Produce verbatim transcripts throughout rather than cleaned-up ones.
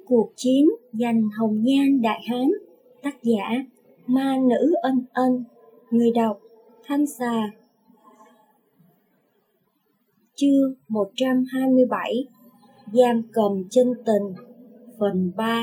Cuộc chiến giành hồng nhan Đại Hán. Tác giả Ma Nữ Ân Ân. Người đọc Thanh Xà. Chương một trăm hai mươi bảy. Giam cầm chân tình. Phần ba.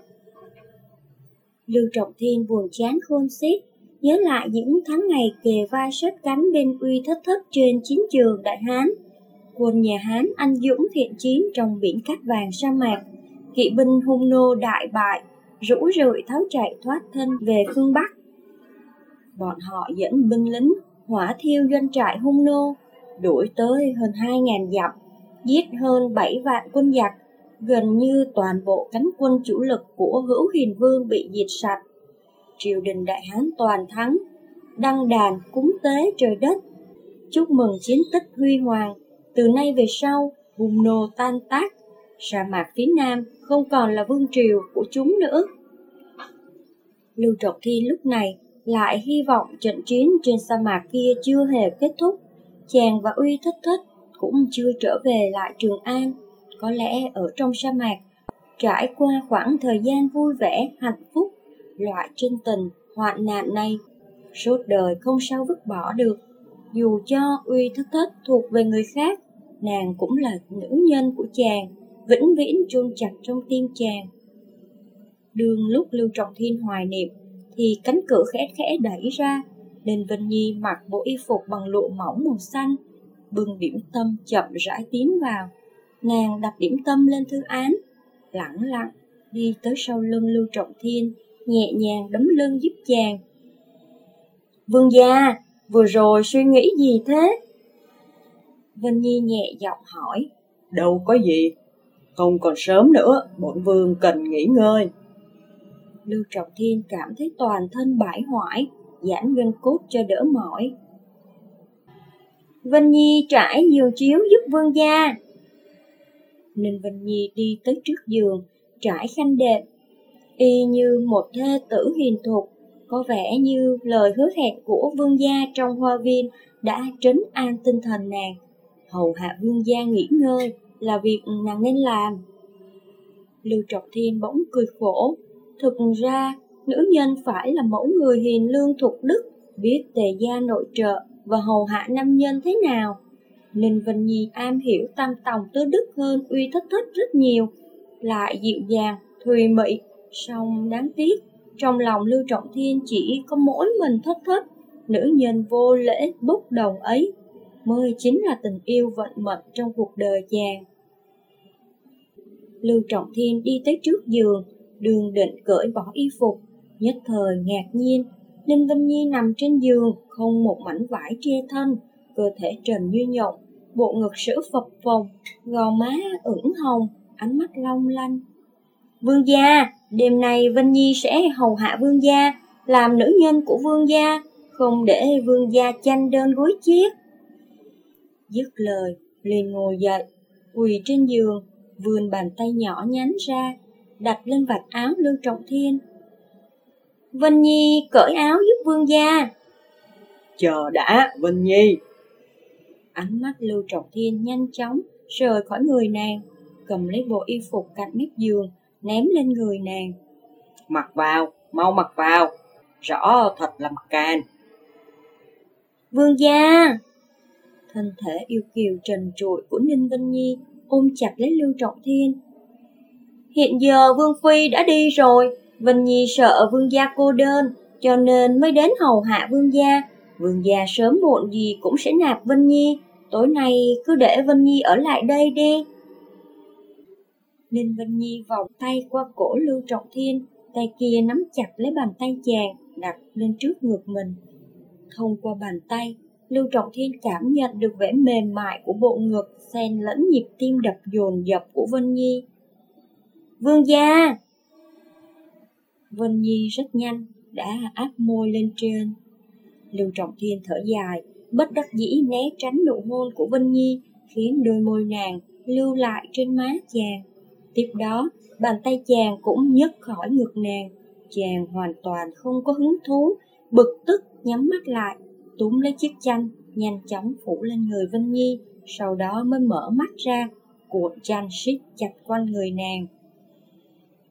Lưu Trọng Thiên buồn chán khôn xiết, nhớ lại những tháng ngày kề vai sát cánh bên uy thất thất trên chiến trường Đại Hán. Quân nhà Hán anh dũng thiện chiến trong biển cát vàng sa mạc. Kỵ binh hung nô đại bại, rũ rượi tháo chạy thoát thân về phương Bắc. Bọn họ dẫn binh lính hỏa thiêu doanh trại hung nô, đuổi tới hơn hai ngàn dặm, giết hơn bảy vạn quân giặc, gần như toàn bộ cánh quân chủ lực của Hữu Hiền Vương bị diệt sạch. Triều đình Đại Hán toàn thắng, đăng đàn cúng tế trời đất, chúc mừng chiến tích huy hoàng. Từ nay về sau, hung nô tan tác, sa mạc phía Nam không còn là vương triều của chúng nữa. Lưu Trọng Thiên lúc này lại hy vọng trận chiến trên sa mạc kia chưa hề kết thúc. Chàng và Uy Thất Thất cũng chưa trở về lại Trường An. Có lẽ ở trong sa mạc, trải qua khoảng thời gian vui vẻ, hạnh phúc, loại chân tình, hoạn nạn này, suốt đời không sao vứt bỏ được. Dù cho Uy Thất Thất thuộc về người khác, nàng cũng là nữ nhân của chàng, vĩnh viễn chôn chặt trong tim chàng. Đường lúc Lưu Trọng Thiên hoài niệm, thì cánh cửa khẽ khẽ đẩy ra, Ninh Vân Nhi mặc bộ y phục bằng lụa mỏng màu xanh, bưng điểm tâm chậm rãi tiến vào. Nàng đặt điểm tâm lên thư án, lẳng lặng đi tới sau lưng Lưu Trọng Thiên, nhẹ nhàng đấm lưng giúp chàng. Vương gia, vừa rồi suy nghĩ gì thế? Vân Nhi nhẹ giọng hỏi. Đâu có gì, không còn sớm nữa, bổn vương cần nghỉ ngơi. Lưu Trọng Thiên cảm thấy toàn thân bãi hoại, giãn gân cốt cho đỡ mỏi. Vân Nhi trải giường chiếu giúp vương gia. Ninh Vân Nhi đi tới trước giường, trải khăn đệm, y như một thê tử hiền thục, có vẻ như lời hứa hẹn của vương gia trong hoa viên đã trấn an tinh thần nàng. Hầu hạ vương gia nghỉ ngơi là việc nàng nên làm. Lưu Trọng Thiên bỗng cười khổ. Thực ra, nữ nhân phải là mẫu người hiền lương thục đức, biết tề gia nội trợ và hầu hạ nam nhân thế nào. Ninh Vân Nhi am hiểu tam tòng tứ đức hơn Uy Thất Thất rất nhiều, lại dịu dàng, thùy mị, song đáng tiếc, trong lòng Lưu Trọng Thiên chỉ có mỗi mình Thất Thất, nữ nhân vô lễ bốc đồng ấy, mới chính là tình yêu vận mệnh trong cuộc đời chàng. Lưu Trọng Thiên đi tới trước giường, đường định cởi bỏ y phục, nhất thời ngạc nhiên, Ninh Vân Nhi nằm trên giường, không một mảnh vải che thân, cơ thể trần như nhộng, bộ ngực sữa phập phồng, gò má ửng hồng, ánh mắt long lanh. Vương gia, đêm nay Vân Nhi sẽ hầu hạ vương gia, làm nữ nhân của vương gia, không để vương gia chanh đơn gối chiếc. Dứt lời, liền ngồi dậy, quỳ trên giường, vươn bàn tay nhỏ nhắn ra, đặt lên vạt áo Lưu Trọng Thiên. Vân Nhi cởi áo giúp vương gia. Chờ đã, Vân Nhi. Ánh mắt Lưu Trọng Thiên nhanh chóng rời khỏi người nàng, cầm lấy bộ y phục cạnh mép giường, ném lên người nàng. Mặc vào, mau mặc vào, rõ thật là mặc càn. Vương gia. Thân thể yêu kiều trần trụi của Ninh Vân Nhi ôm chặt lấy Lưu Trọng Thiên. Hiện giờ Vương Phi đã đi rồi, Vân Nhi sợ vương gia cô đơn, cho nên mới đến hầu hạ vương gia. Vương gia sớm muộn gì cũng sẽ nạp Vân Nhi, tối nay cứ để Vân Nhi ở lại đây đi. Ninh Vân Nhi vòng tay qua cổ Lưu Trọng Thiên, tay kia nắm chặt lấy bàn tay chàng, đặt lên trước ngực mình. Thông qua bàn tay, Lưu Trọng Thiên cảm nhận được vẻ mềm mại của bộ ngực, xen lẫn nhịp tim đập dồn dập của Vân Nhi. Vương gia! Vân Nhi rất nhanh đã áp môi lên trên. Lưu Trọng Thiên thở dài, bất đắc dĩ né tránh nụ hôn của Vân Nhi, khiến đôi môi nàng lưu lại trên má chàng. Tiếp đó, bàn tay chàng cũng nhấc khỏi ngực nàng. Chàng hoàn toàn không có hứng thú, bực tức nhắm mắt lại, túm lấy chiếc chăn, nhanh chóng phủ lên người Vân Nhi, sau đó mới mở mắt ra, cuộn chăn siết chặt quanh người nàng.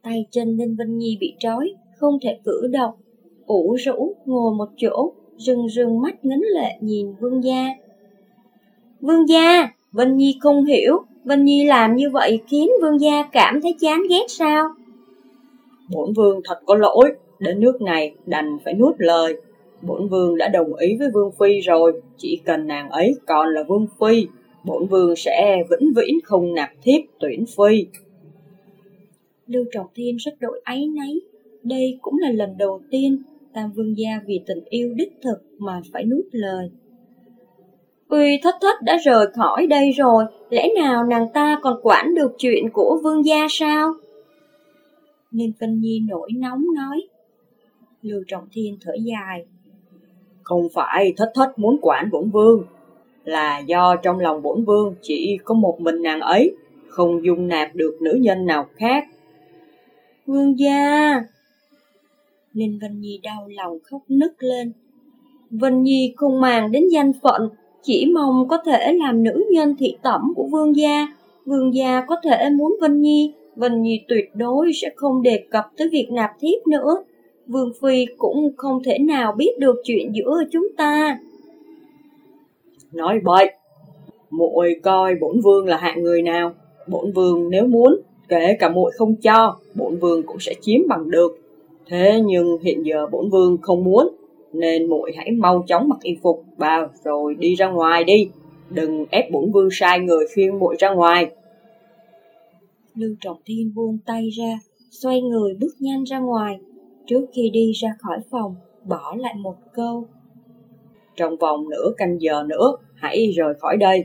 Tay chân Ninh Vân Nhi bị trói, không thể cử động, ủ rũ ngồi một chỗ, rưng rưng mắt ngấn lệ nhìn Vương gia. Vương gia, Vân Nhi không hiểu, Vân Nhi làm như vậy khiến Vương gia cảm thấy chán ghét sao? Bổn vương thật có lỗi, đến nước này đành phải nuốt lời. Bổn vương đã đồng ý với Vương phi rồi, chỉ cần nàng ấy còn là Vương phi, bổn vương sẽ vĩnh viễn không nạp thiếp tuyển phi. Lưu Trọng Thiên rất đổi áy náy, đây cũng là lần đầu tiên Tam Vương gia vì tình yêu đích thực mà phải nuốt lời. Uy Thất Thất đã rời khỏi đây rồi, lẽ nào nàng ta còn quản được chuyện của Vương gia sao? Ninh Vân Nhi nổi nóng nói. Lưu Trọng Thiên thở dài. Không phải Thất Thất muốn quản bổn vương, là do trong lòng bổn vương chỉ có một mình nàng ấy, không dung nạp được nữ nhân nào khác. Vương gia! Ninh Vân Nhi đau lòng khóc nức lên. Vân Nhi không màng đến danh phận, chỉ mong có thể làm nữ nhân thị tẩm của Vương gia. Vương gia có thể muốn Vân Nhi, Vân Nhi tuyệt đối sẽ không đề cập tới việc nạp thiếp nữa. Vương phi cũng không thể nào biết được chuyện giữa chúng ta. Nói bậy, muội coi bổn vương là hạng người nào? Bổn vương nếu muốn, kể cả muội không cho, bổn vương cũng sẽ chiếm bằng được. Thế nhưng hiện giờ bổn vương không muốn, nên muội hãy mau chóng mặc y phục vào rồi đi ra ngoài đi, đừng ép bổn vương sai người khiêng muội ra ngoài. Lưu Trọng Thiên buông tay ra, xoay người bước nhanh ra ngoài. Trước khi đi ra khỏi phòng, bỏ lại một câu. Trong vòng nửa canh giờ nữa, hãy rời khỏi đây.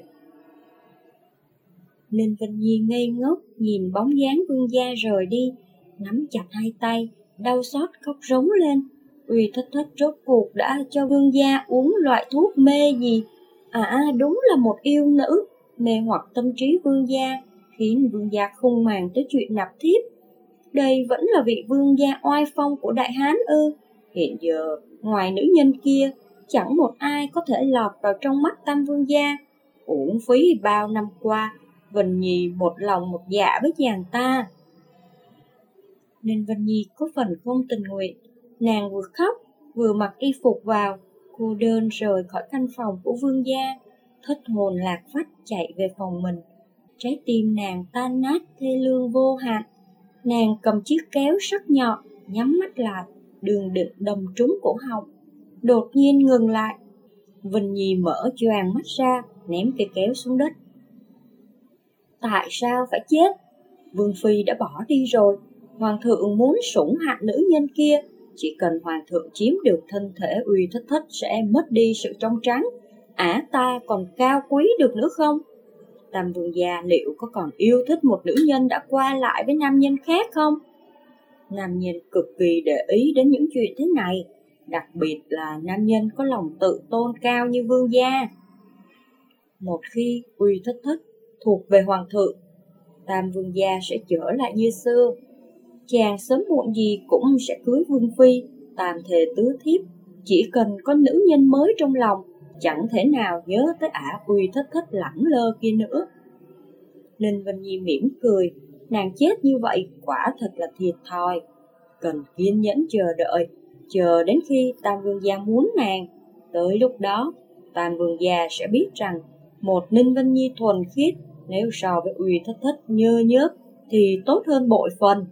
Ninh Vân Nhi ngây ngốc nhìn bóng dáng Vương gia rời đi, nắm chặt hai tay, đau xót khóc rống lên. Uy Thất Thất rốt cuộc đã cho Vương gia uống loại thuốc mê gì? À, đúng là một yêu nữ, mê hoặc tâm trí Vương gia, khiến Vương gia không màng tới chuyện nạp thiếp. Đây vẫn là vị Vương gia oai phong của Đại Hán ư? Hiện giờ, ngoài nữ nhân kia, chẳng một ai có thể lọt vào trong mắt Tam Vương gia. Uổng phí bao năm qua, Vân Nhi một lòng một dạ với chàng ta. Nên Vân Nhi có phần không tình nguyện, nàng vừa khóc, vừa mặc y phục vào, cô đơn rời khỏi căn phòng của Vương gia, thất hồn lạc phách chạy về phòng mình. Trái tim nàng tan nát thê lương vô hạn. Nàng cầm chiếc kéo sắc nhọn, nhắm mắt lại, đường định đâm trúng cổ họng. Đột nhiên ngừng lại. Vân Nhi mở choàng mắt ra, ném cây kéo xuống đất. Tại sao phải chết? Vương phi đã bỏ đi rồi. Hoàng thượng muốn sủng hạnh nữ nhân kia, chỉ cần hoàng thượng chiếm được thân thể Uy Thất Thất sẽ mất đi sự trong trắng. Ả ta còn cao quý được nữa không? Tam Vương gia liệu có còn yêu thích một nữ nhân đã qua lại với nam nhân khác không? Nam nhân cực kỳ để ý đến những chuyện thế này, đặc biệt là nam nhân có lòng tự tôn cao như Vương gia. Một khi Uy Thất Thất thuộc về hoàng thượng, Tam Vương gia sẽ trở lại như xưa. Chàng sớm muộn gì cũng sẽ cưới Vương phi, tam thề tứ thiếp. Chỉ cần có nữ nhân mới trong lòng, chẳng thể nào nhớ tới ả Uy Thất Thất lẳng lơ kia nữa. Ninh Vân Nhi mỉm cười, nàng chết như vậy quả thật là thiệt thòi. Cần kiên nhẫn chờ đợi, chờ đến khi Tam Vương gia muốn nàng. Tới lúc đó, Tam Vương gia sẽ biết rằng một Ninh Vân Nhi thuần khiết nếu so với Uy Thất Thất nhơ nhớp thì tốt hơn bội phần.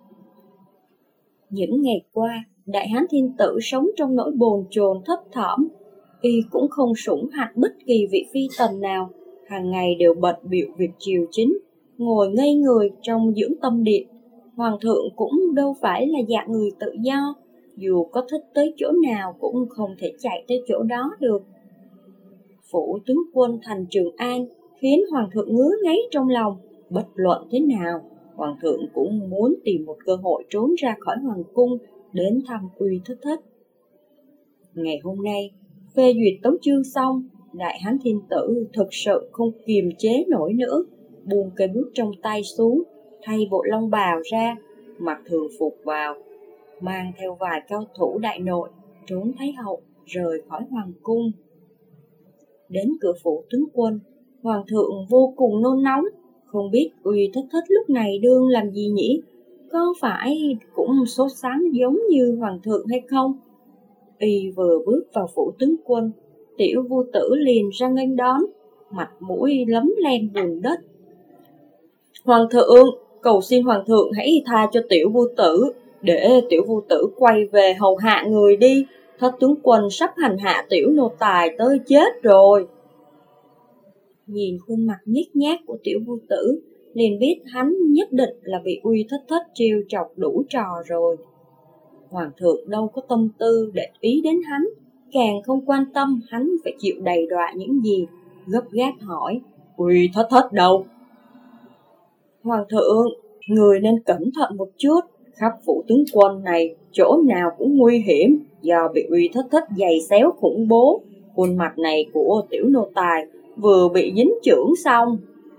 Những ngày qua, Đại Hán Thiên Tử sống trong nỗi bồn chồn thấp thỏm. Y cũng không sủng hạnh bất kỳ vị phi tần nào, hàng ngày đều bận bịu việc triều chính, ngồi ngây người trong dưỡng tâm điện. Hoàng thượng cũng đâu phải là dạng người tự do, dù có thích tới chỗ nào cũng không thể chạy tới chỗ đó được. Phủ tướng quân thành Trường An khiến hoàng thượng ngứa ngáy trong lòng. Bất luận thế nào, hoàng thượng cũng muốn tìm một cơ hội trốn ra khỏi hoàng cung đến thăm Uy Thất Thất. Ngày hôm nay, phê duyệt tấu chương xong, Đại Hán Thiên Tử thực sự không kiềm chế nổi nữa, buông cây bút trong tay xuống, thay bộ long bào ra, mặc thường phục vào, mang theo vài cao thủ đại nội, trốn Thái hậu, rời khỏi hoàng cung. Đến cửa phủ tướng quân, hoàng thượng vô cùng nôn nóng, không biết Uy Thất Thất lúc này đương làm gì nhỉ? có phải cũng sốt sắng giống như hoàng thượng hay không? Y vừa bước vào phủ tướng quân, Tiểu Vô Tử liền ra nghênh đón, mặt mũi lấm lem bùn đất. Hoàng thượng, cầu xin hoàng thượng hãy tha cho Tiểu Vô Tử, để Tiểu Vô Tử quay về hầu hạ người đi. Thất tướng quân sắp hành hạ tiểu nô tài tới chết rồi. Nhìn khuôn mặt nhếch nhác của Tiểu Vô Tử, liền biết hắn nhất định là bị Uy Thất Thất trêu chọc đủ trò rồi. Hoàng thượng đâu có tâm tư để ý đến hắn, càng không quan tâm hắn phải chịu đầy đọa những gì, gấp gáp hỏi, Uy Thất Thất đâu? Hoàng thượng, người nên cẩn thận một chút, khắp phủ tướng quân này chỗ nào cũng nguy hiểm, do bị Uy Thất Thất giày xéo khủng bố. Khuôn mặt này của tiểu nô tài vừa bị dính chưởng xong.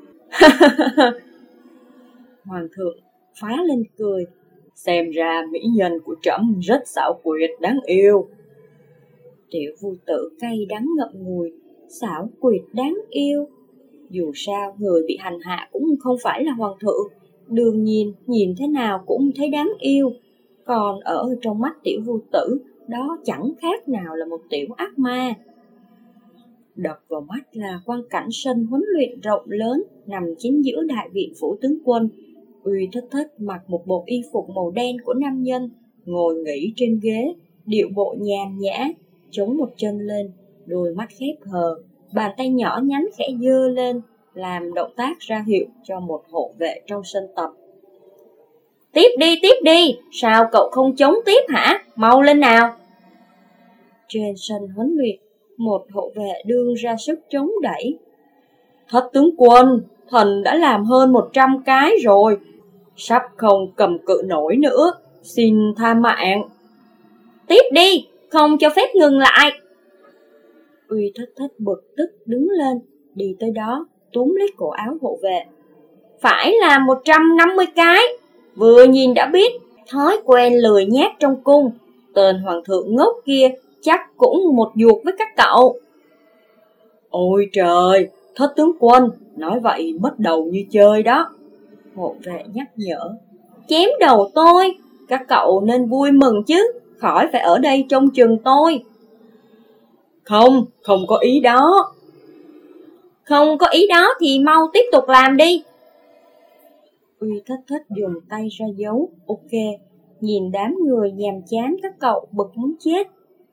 Hoàng thượng phá lên cười, xem ra mỹ nhân của trẫm rất xảo quyệt đáng yêu. Tiểu Vô Tử cay đắng ngậm ngùi, xảo quyệt đáng yêu. Dù sao người bị hành hạ cũng không phải là hoàng thượng, đương nhiên nhìn thế nào cũng thấy đáng yêu. Còn ở trong mắt Tiểu Vô Tử, đó chẳng khác nào là một tiểu ác ma. Đập vào mắt là quang cảnh sân huấn luyện rộng lớn nằm chính giữa đại viện phủ tướng quân. Uy Thất Thất mặc một bộ y phục màu đen của nam nhân, ngồi nghỉ trên ghế, điệu bộ nhàn nhã, chống một chân lên, đôi mắt khép hờ, bàn tay nhỏ nhắn khẽ giơ lên, làm động tác ra hiệu cho một hộ vệ trong sân tập. Tiếp đi, tiếp đi, sao cậu không chống tiếp hả? Mau lên nào! Trên sân huấn luyện, một hộ vệ đương ra sức chống đẩy. Thất tướng quân, thần đã làm hơn một trăm cái rồi, sắp không cầm cự nổi nữa, xin tha mạng. Tiếp đi, không cho phép ngừng lại. Uy Thất Thất bực tức đứng lên, đi tới đó, túm lấy cổ áo hộ vệ. Phải là một trăm năm mươi cái, vừa nhìn đã biết, thói quen lười nhác trong cung. Tên hoàng thượng ngốc kia chắc cũng một ruột với các cậu. Ôi trời, Thất tướng quân, nói vậy mất đầu như chơi đó. Hộ vệ nhắc nhở. Chém đầu tôi, các cậu nên vui mừng chứ, khỏi phải ở đây trông chừng tôi. Không, không có ý đó. Không có ý đó thì mau tiếp tục làm đi. Uy Thất Thất dùng tay ra dấu, ok, nhìn đám người nhàm chán các cậu bực muốn chết.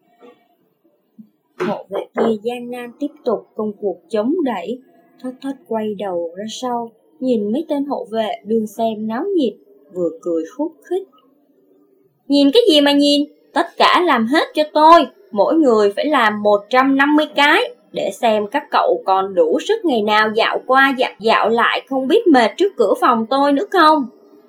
Hộ vệ kia gian nan tiếp tục công cuộc chống đẩy. Thất Thất quay đầu ra sau, nhìn mấy tên hộ vệ đương xem náo nhiệt, vừa cười khúc khích. Nhìn cái gì mà nhìn, tất cả làm hết cho tôi, mỗi người phải làm một trăm năm mươi cái, để xem các cậu còn đủ sức ngày nào dạo qua dạo dạo lại không biết mệt trước cửa phòng tôi nữa không.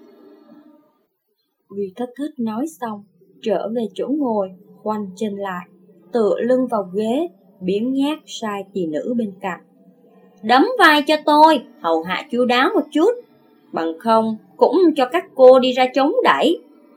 Uy Thất Thất nói xong, trở về chỗ ngồi, khoanh chân lại, tựa lưng vào ghế, biếng nhác sai tỳ nữ bên cạnh. Đấm vai cho tôi, hầu hạ chu đáo một chút, bằng không cũng cho các cô đi ra chống đẩy.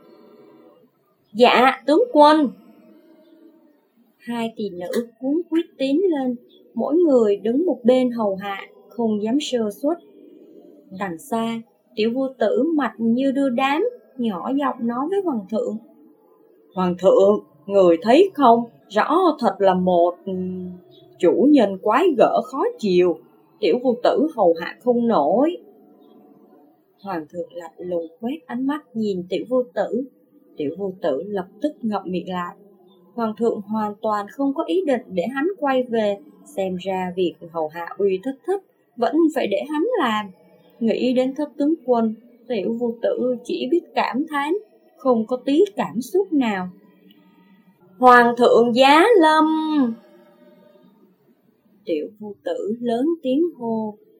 Dạ, tướng quân. Hai tỳ nữ cuống quýt tiến lên, mỗi người đứng một bên hầu hạ, không dám sơ suất. Đằng xa, Tiểu Vô Tử mặt như đưa đám, nhỏ giọng nói với hoàng thượng. Hoàng thượng, người thấy không, rõ thật là một chủ nhân quái gở khó chịu, Tiểu Vô Tử hầu hạ không nổi. Hoàng thượng lạnh lùng quét ánh mắt nhìn Tiểu Vô Tử, Tiểu Vô Tử lập tức ngậm miệng lại. Hoàng thượng hoàn toàn không có ý định để hắn quay về, xem ra việc hầu hạ Uy Thất Thất vẫn phải để hắn làm. Nghĩ đến Thất tướng quân, Tiểu Vô Tử chỉ biết cảm thán, không có tí cảm xúc nào. Hoàng thượng giá lâm! Tiểu Vô Tử lớn tiếng hô,